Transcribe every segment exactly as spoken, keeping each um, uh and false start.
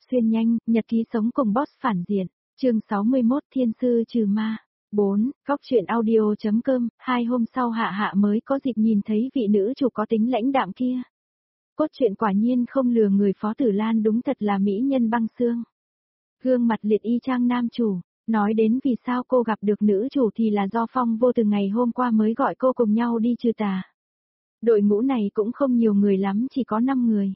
Xuyên nhanh, nhật ký sống cùng boss phản diện. Chương sáu mươi mốt Thiên sư trừ ma. bốn. Góc truyện audio.com. Hai hôm sau Hạ Hạ mới có dịp nhìn thấy vị nữ chủ có tính lãnh đạm kia. Cốt truyện quả nhiên không lừa người, Phó Tử Lan đúng thật là mỹ nhân băng xương. Gương mặt liệt y chang nam chủ. Nói đến vì sao cô gặp được nữ chủ thì là do Phong Vô Từ ngày hôm qua mới gọi cô cùng nhau đi trừ tà. Đội ngũ này cũng không nhiều người lắm, chỉ có năm người.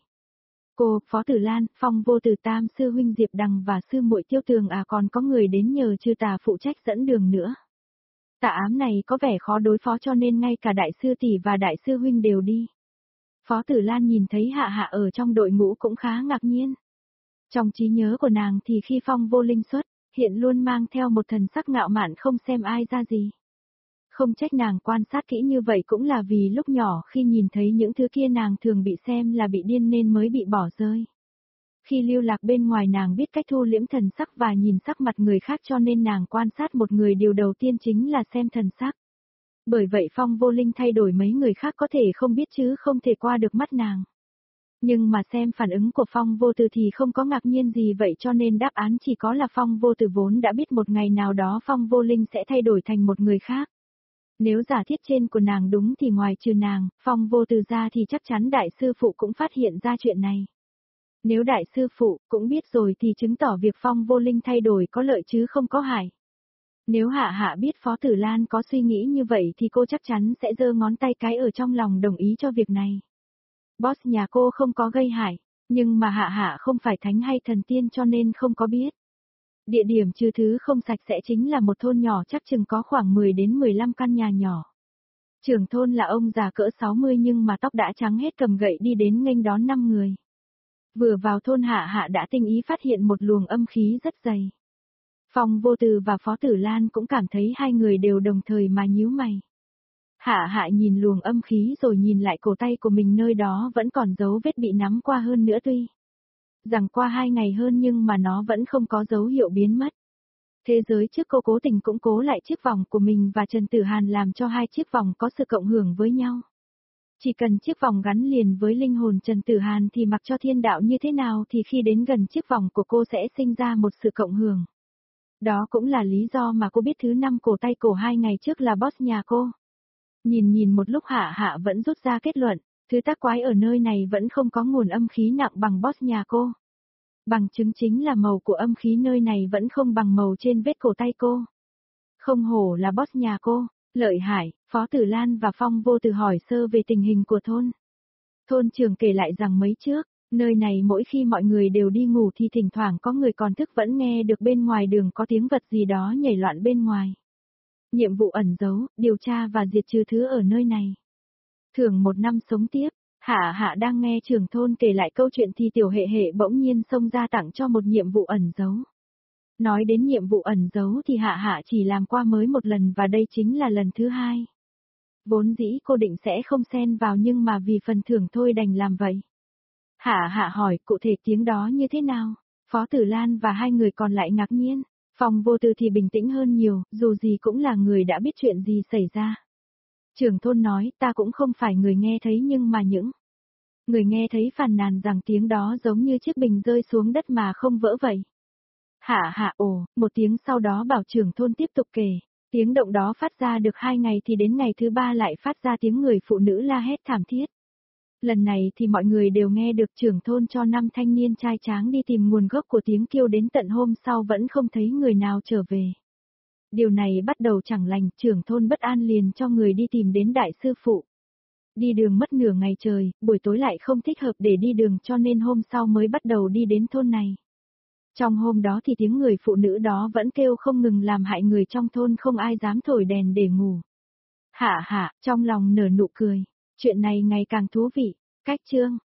Cô, Phó Tử Lan, Phong Vô Từ, Tam sư huynh Diệp Đằng và sư muội Tiêu Tường, à còn có người đến nhờ trừ tà phụ trách dẫn đường nữa. Tà ám này có vẻ khó đối phó cho nên ngay cả đại sư tỷ và đại sư huynh đều đi. Phó Tử Lan nhìn thấy Hạ Hạ ở trong đội ngũ cũng khá ngạc nhiên. Trong trí nhớ của nàng thì khi Phong Vô Linh xuất, hiện luôn mang theo một thần sắc ngạo mạn không xem ai ra gì. Không trách nàng quan sát kỹ như vậy cũng là vì lúc nhỏ khi nhìn thấy những thứ kia nàng thường bị xem là bị điên nên mới bị bỏ rơi. Khi lưu lạc bên ngoài nàng biết cách thu liễm thần sắc và nhìn sắc mặt người khác cho nên nàng quan sát một người điều đầu tiên chính là xem thần sắc. Bởi vậy Phong Vô Linh thay đổi mấy người khác có thể không biết chứ không thể qua được mắt nàng. Nhưng mà xem phản ứng của Phong Vô Từ thì không có ngạc nhiên gì vậy cho nên đáp án chỉ có là Phong Vô Từ vốn đã biết một ngày nào đó Phong Vô Linh sẽ thay đổi thành một người khác. Nếu giả thiết trên của nàng đúng thì ngoài trừ nàng, Phong Vô Từ ra thì chắc chắn đại sư phụ cũng phát hiện ra chuyện này. Nếu đại sư phụ cũng biết rồi thì chứng tỏ việc Phong Vô Linh thay đổi có lợi chứ không có hại. Nếu Hạ Hạ biết Phó Tử Lan có suy nghĩ như vậy thì cô chắc chắn sẽ giơ ngón tay cái ở trong lòng đồng ý cho việc này. Boss nhà cô không có gây hại, nhưng mà Hạ Hạ không phải thánh hay thần tiên cho nên không có biết. Địa điểm trừ thứ không sạch sẽ chính là một thôn nhỏ chắc chừng có khoảng mười đến mười lăm căn nhà nhỏ. Trưởng thôn là ông già cỡ sáu mươi nhưng mà tóc đã trắng hết cầm gậy đi đến nghênh đón năm người. Vừa vào thôn Hạ Hạ đã tinh ý phát hiện một luồng âm khí rất dày. Phong Vô Từ và Phó Tử Lan cũng cảm thấy hai người đều đồng thời mà nhíu mày. Hạ Hạ nhìn luồng âm khí rồi nhìn lại cổ tay của mình nơi đó vẫn còn dấu vết bị nắm qua hơn nữa tuy rằng qua hai ngày hơn nhưng mà nó vẫn không có dấu hiệu biến mất. Thế giới trước cô cố tình củng cố lại chiếc vòng của mình và Trần Tử Hàn làm cho hai chiếc vòng có sự cộng hưởng với nhau. Chỉ cần chiếc vòng gắn liền với linh hồn Trần Tử Hàn thì mặc cho thiên đạo như thế nào thì khi đến gần chiếc vòng của cô sẽ sinh ra một sự cộng hưởng. Đó cũng là lý do mà cô biết thứ năm cổ tay cổ hai ngày trước là boss nhà cô. Nhìn nhìn một lúc Hạ Hạ vẫn rút ra kết luận, thứ tác quái ở nơi này vẫn không có nguồn âm khí nặng bằng boss nhà cô. Bằng chứng chính là màu của âm khí nơi này vẫn không bằng màu trên vết cổ tay cô. Không hổ là boss nhà cô, lợi hại. Phó Tử Lan và Phong Vô Từ hỏi sơ về tình hình của thôn. Thôn trưởng kể lại rằng mấy trước, nơi này mỗi khi mọi người đều đi ngủ thì thỉnh thoảng có người còn thức vẫn nghe được bên ngoài đường có tiếng vật gì đó nhảy loạn bên ngoài. Nhiệm vụ ẩn giấu, điều tra và diệt trừ thứ ở nơi này. Thưởng một năm sống tiếp. Hạ Hạ đang nghe trưởng thôn kể lại câu chuyện thì Tiểu Hệ Hệ bỗng nhiên xông ra tặng cho một nhiệm vụ ẩn giấu. Nói đến nhiệm vụ ẩn giấu thì Hạ Hạ chỉ làm qua mới một lần và đây chính là lần thứ hai. Vốn dĩ cô định sẽ không xen vào nhưng mà vì phần thưởng thôi đành làm vậy. Hạ Hạ hỏi cụ thể tiếng đó như thế nào? Phó Tử Lan và hai người còn lại ngạc nhiên. Phong Vô Từ thì bình tĩnh hơn nhiều, dù gì cũng là người đã biết chuyện gì xảy ra. Trưởng thôn nói ta cũng không phải người nghe thấy nhưng mà những người nghe thấy phàn nàn rằng tiếng đó giống như chiếc bình rơi xuống đất mà không vỡ vậy. Hạ Hạ ồ, một tiếng sau đó bảo trưởng thôn tiếp tục kể. Tiếng động đó phát ra được hai ngày thì đến ngày thứ ba lại phát ra tiếng người phụ nữ la hét thảm thiết. Lần này thì mọi người đều nghe được trưởng thôn cho năm thanh niên trai tráng đi tìm nguồn gốc của tiếng kêu đến tận hôm sau vẫn không thấy người nào trở về. Điều này bắt đầu chẳng lành, trưởng thôn bất an liền cho người đi tìm đến đại sư phụ. Đi đường mất nửa ngày trời, buổi tối lại không thích hợp để đi đường cho nên hôm sau mới bắt đầu đi đến thôn này. Trong hôm đó thì tiếng người phụ nữ đó vẫn kêu không ngừng làm hại người trong thôn không ai dám thổi đèn để ngủ. Hạ Hạ, trong lòng nở nụ cười, chuyện này ngày càng thú vị, cách chương.